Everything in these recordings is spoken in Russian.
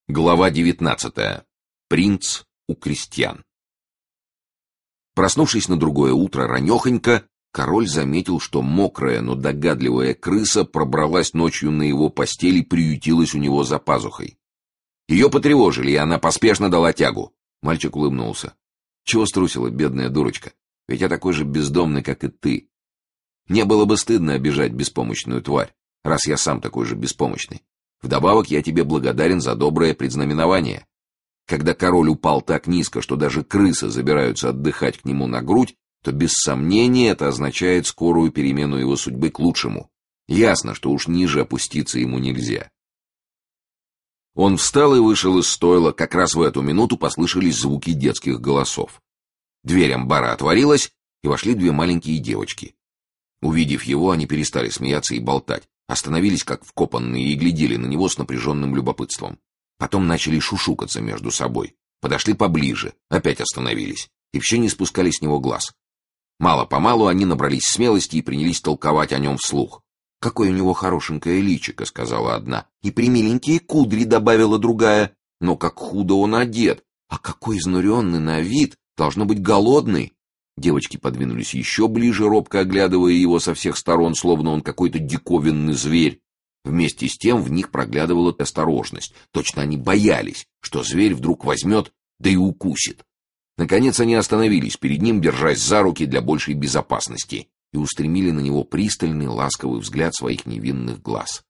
Глава 19. Принц у крестьян. Проснувшись на другое утро ранехонько, король заметил, что мокрая, но догадливая крыса пробралась ночью на его постель и приютилась у него за пазухой. Ее потревожили, и она поспешно дала тягу. Мальчик улыбнулся. «Чего струсила, бедная дурочка? Ведь я такой же бездомный, как и ты. Мне было бы стыдно обижать беспомощную тварь, раз я сам такой же беспомощный. Вдобавок я тебе благодарен за доброе предзнаменование». Когда король упал так низко, что даже крысы забираются отдыхать к нему на грудь, то без сомнения это означает скорую перемену его судьбы к лучшему. Ясно, что уж ниже опуститься ему нельзя. Он встал и вышел из стойла. Как раз в эту минуту послышались звуки детских голосов. Дверь амбара отворилась, и вошли две маленькие девочки. Увидев его, они перестали смеяться и болтать, остановились как вкопанные и глядели на него с напряженным любопытством. Потом начали шушукаться между собой, подошли поближе, опять остановились, и все не спускали с него глаз. Мало-помалу они набрались смелости и принялись толковать о нем вслух. «Какое у него хорошенькое личико», — сказала одна, — «и примиленькие кудри», — добавила другая. «Но как худо он одет, а какой изнуренный на вид, должно быть голодный». Девочки подвинулись еще ближе, робко оглядывая его со всех сторон, словно он какой-то диковинный зверь. Вместе с тем в них проглядывала осторожность. Точно они боялись, что зверь вдруг возьмет, да и укусит. Наконец они остановились перед ним, держась за руки для большей безопасности, и устремили на него пристальный, ласковый взгляд своих невинных глаз.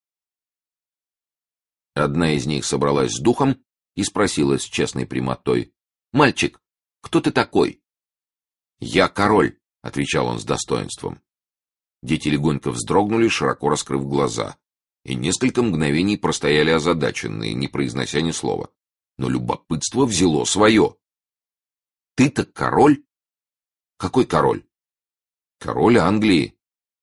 Одна из них собралась с духом и спросила с честной прямотой: «Мальчик, кто ты такой?» «Я король», — отвечал он с достоинством. Дети легонько вздрогнули, широко раскрыв глаза, и несколько мгновений простояли озадаченные, не произнося ни слова. Но любопытство взяло свое. «Ты-то король?» «Какой король?» «Король Англии».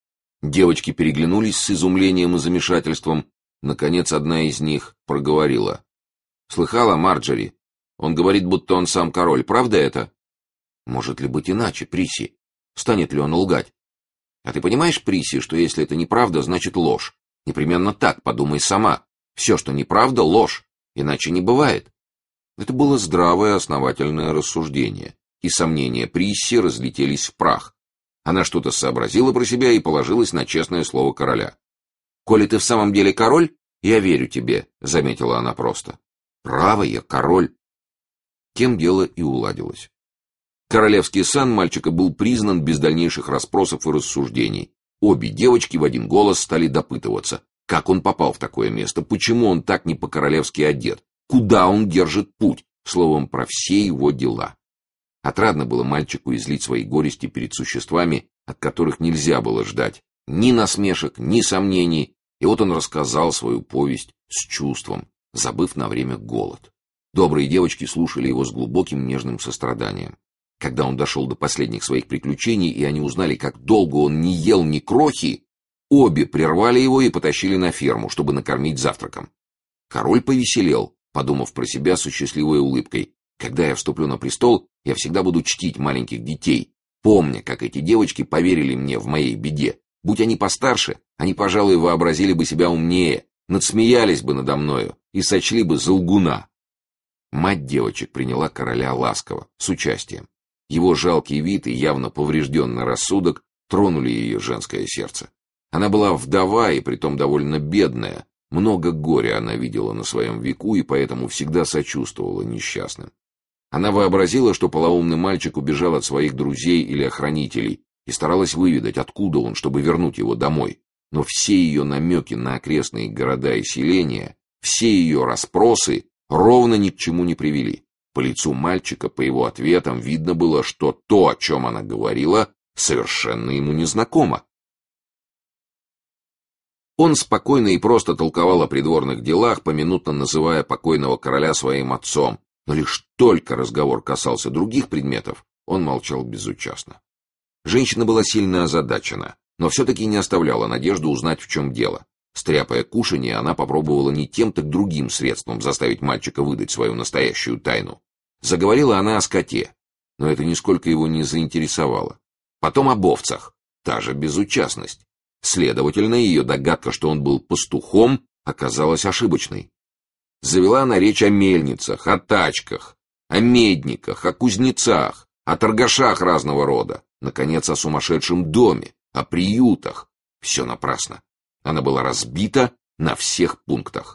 Девочки переглянулись с изумлением и замешательством. Наконец одна из них проговорила: «Слыхала, Марджори? Он говорит, будто он сам король. Правда это?» «Может ли быть иначе, Присси? Станет ли он лгать? А ты понимаешь, Присси, что если это неправда, значит ложь? Непременно так, подумай сама. Все, что неправда, ложь, иначе не бывает». Это было здравое, основательное рассуждение, и сомнения Присси разлетелись в прах. Она что-то сообразила про себя и положилась на честное слово короля. «Коли ты в самом деле король, я верю тебе», — заметила она просто. «Право, я король». Тем дело и уладилось. Королевский сан мальчика был признан без дальнейших расспросов и рассуждений. Обе девочки в один голос стали допытываться, как он попал в такое место, почему он так не по-королевски одет, куда он держит путь, словом, про все его дела. Отрадно было мальчику излить свои горести перед существами, от которых нельзя было ждать ни насмешек, ни сомнений, и вот он рассказал свою повесть с чувством, забыв на время голод. Добрые девочки слушали его с глубоким нежным состраданием. Когда он дошел до последних своих приключений, и они узнали, как долго он не ел ни крохи, обе прервали его и потащили на ферму, чтобы накормить завтраком. Король повеселел, подумав про себя с счастливой улыбкой: «Когда я вступлю на престол, я всегда буду чтить маленьких детей, помня, как эти девочки поверили мне в моей беде. Будь они постарше, они, пожалуй, вообразили бы себя умнее, надсмеялись бы надо мною и сочли бы за лгуна». Мать девочек приняла короля ласково, с участием. Его жалкий вид и явно поврежденный рассудок тронули ее женское сердце. Она была вдова и притом довольно бедная. Много горя она видела на своем веку и поэтому всегда сочувствовала несчастным. Она вообразила, что полоумный мальчик убежал от своих друзей или охранителей, и старалась выведать, откуда он, чтобы вернуть его домой. Но все ее намеки на окрестные города и селения, все ее расспросы ровно ни к чему не привели. По лицу мальчика, по его ответам, видно было, что то, о чем она говорила, совершенно ему незнакомо. Он спокойно и просто толковал о придворных делах, поминутно называя покойного короля своим отцом, но лишь только разговор касался других предметов, он молчал безучастно. Женщина была сильно озадачена, но все-таки не оставляла надежды узнать, в чем дело. Стряпая кушанье, она попробовала не тем, так другим средством заставить мальчика выдать свою настоящую тайну. Заговорила она о скоте, но это нисколько его не заинтересовало. Потом об овцах, та же безучастность. Следовательно, ее догадка, что он был пастухом, оказалась ошибочной. Завела она речь о мельницах, о тачках, о медниках, о кузнецах, о торгашах разного рода, наконец, о сумасшедшем доме, о приютах. Все напрасно. Она была разбита на всех пунктах.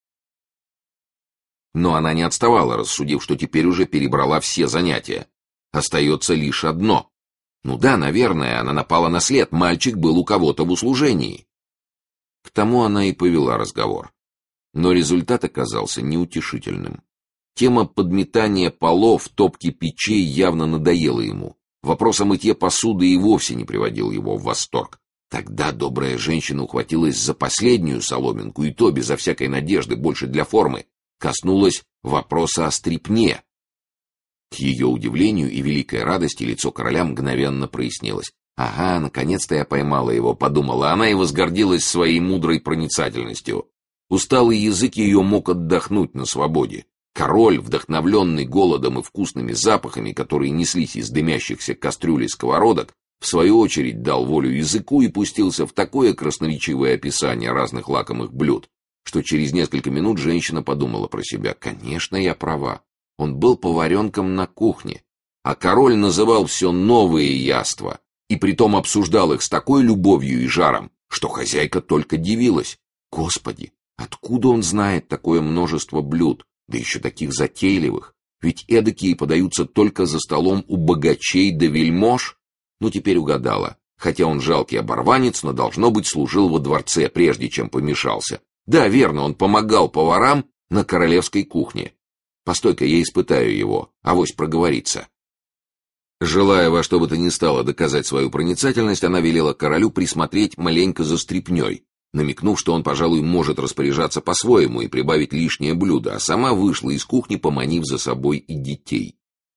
Но она не отставала, рассудив, что теперь уже перебрала все занятия. Остается лишь одно. Ну да, наверное, она напала на след, мальчик был у кого-то в услужении. К тому она и повела разговор. Но результат оказался неутешительным. Тема подметания полов, топки печей явно надоела ему. Вопрос о мытье посуды и вовсе не приводил его в восторг. Тогда добрая женщина ухватилась за последнюю соломинку, и то безо всякой надежды, больше для формы, коснулась вопроса о стряпне. К ее удивлению и великой радости лицо короля мгновенно прояснилось. «Ага, наконец-то я поймала его», — подумала она и возгордилась своей мудрой проницательностью. Усталый язык ее мог отдохнуть на свободе. Король, вдохновленный голодом и вкусными запахами, которые неслись из дымящихся кастрюль и сковородок, в свою очередь дал волю языку и пустился в такое красноречивое описание разных лакомых блюд, что через несколько минут женщина подумала про себя: «Конечно, я права. Он был поваренком на кухне». А король называл все новые яства, и притом обсуждал их с такой любовью и жаром, что хозяйка только дивилась. Господи, откуда он знает такое множество блюд, да еще таких затейливых? Ведь эдакие подаются только за столом у богачей да вельмож. Ну, теперь угадала. Хотя он жалкий оборванец, но, должно быть, служил во дворце, прежде чем помешался. Да, верно, он помогал поварам на королевской кухне. Постой-ка, я испытаю его, авось проговорится. Желая во что бы то ни стало доказать свою проницательность, она велела королю присмотреть маленько за стряпней, намекнув, что он, пожалуй, может распоряжаться по-своему и прибавить лишнее блюдо, а сама вышла из кухни, поманив за собой и детей.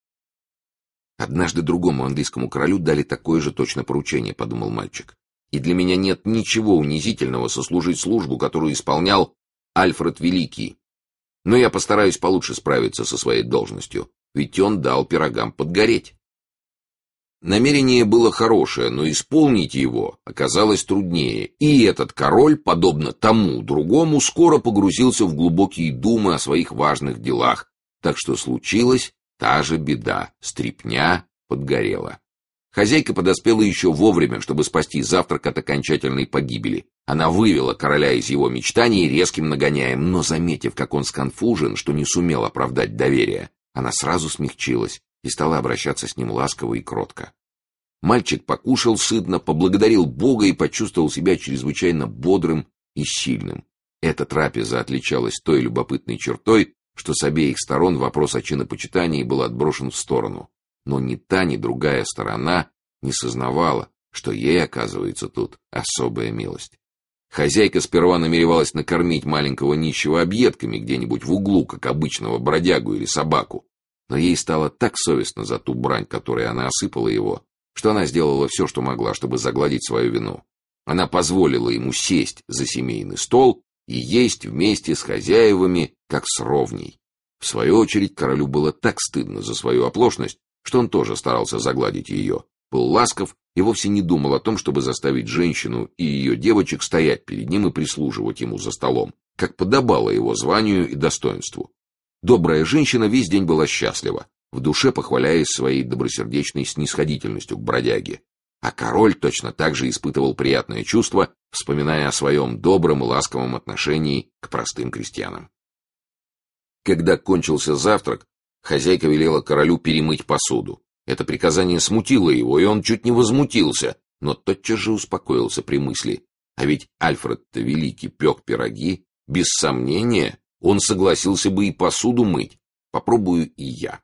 «Однажды другому английскому королю дали такое же точно поручение», — подумал мальчик. «И для меня нет ничего унизительного сослужить службу, которую исполнял Альфред Великий. Но я постараюсь получше справиться со своей должностью, ведь он дал пирогам подгореть». Намерение было хорошее, но исполнить его оказалось труднее, и этот король, подобно тому другому, скоро погрузился в глубокие думы о своих важных делах, так что случилась та же беда — стряпня подгорела. Хозяйка подоспела еще вовремя, чтобы спасти завтрак от окончательной погибели. Она вывела короля из его мечтаний резким нагоняем, но, заметив, как он сконфужен, что не сумел оправдать доверие, она сразу смягчилась и стала обращаться с ним ласково и кротко. Мальчик покушал сытно, поблагодарил Бога и почувствовал себя чрезвычайно бодрым и сильным. Эта трапеза отличалась той любопытной чертой, что с обеих сторон вопрос о чинопочитании был отброшен в сторону. Но ни та, ни другая сторона не сознавала, что ей оказывается тут особая милость. Хозяйка сперва намеревалась накормить маленького нищего объедками где-нибудь в углу, как обычного бродягу или собаку, но ей стало так совестно за ту брань, которой она осыпала его, что она сделала все, что могла, чтобы загладить свою вину. Она позволила ему сесть за семейный стол и есть вместе с хозяевами, как с ровней. В свою очередь, королю было так стыдно за свою оплошность, что он тоже старался загладить ее, был ласков и вовсе не думал о том, чтобы заставить женщину и ее девочек стоять перед ним и прислуживать ему за столом, как подобало его званию и достоинству. Добрая женщина весь день была счастлива, в душе похваляясь своей добросердечной снисходительностью к бродяге. А король точно так же испытывал приятное чувство, вспоминая о своем добром и ласковом отношении к простым крестьянам. Когда кончился завтрак, хозяйка велела королю перемыть посуду. Это приказание смутило его, и он чуть не возмутился, но тотчас же успокоился при мысли: а ведь Альфред-то Великий пек пироги, без сомнения, он согласился бы и посуду мыть. Попробую и я.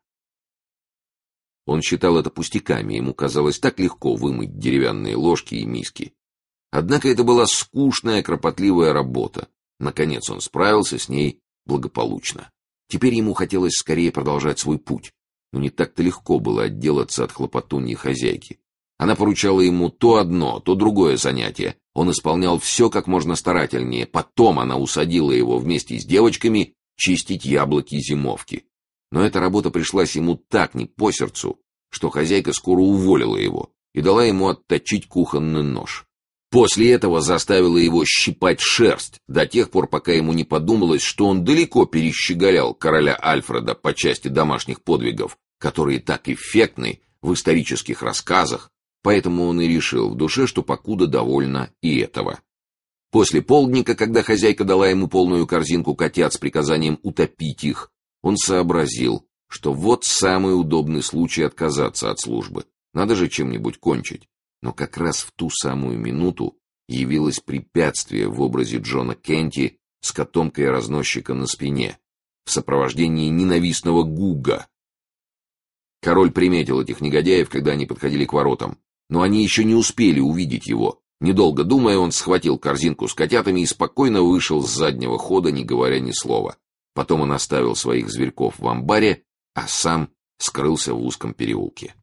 Он считал это пустяками, ему казалось так легко вымыть деревянные ложки и миски. Однако это была скучная, кропотливая работа. Наконец он справился с ней благополучно. Теперь ему хотелось скорее продолжать свой путь, но не так-то легко было отделаться от хлопотуньи хозяйки. Она поручала ему то одно, то другое занятие. Он исполнял все как можно старательнее. Потом она усадила его вместе с девочками чистить яблоки зимовки. Но эта работа пришлась ему так не по сердцу, что хозяйка скоро уволила его и дала ему отточить кухонный нож. После этого заставила его щипать шерсть до тех пор, пока ему не подумалось, что он далеко перещеголял короля Альфреда по части домашних подвигов, которые так эффектны в исторических рассказах, поэтому он и решил в душе, что покуда довольно и этого. После полдника, когда хозяйка дала ему полную корзинку котят с приказанием утопить их, он сообразил, что вот самый удобный случай отказаться от службы. Надо же чем-нибудь кончить. Но как раз в ту самую минуту явилось препятствие в образе Джона Кенти с котомкой разносчика на спине, в сопровождении ненавистного Гуга. Король приметил этих негодяев, когда они подходили к воротам, но они еще не успели увидеть его. Недолго думая, он схватил корзинку с котятами и спокойно вышел с заднего хода, не говоря ни слова. Потом он оставил своих зверьков в амбаре, а сам скрылся в узком переулке.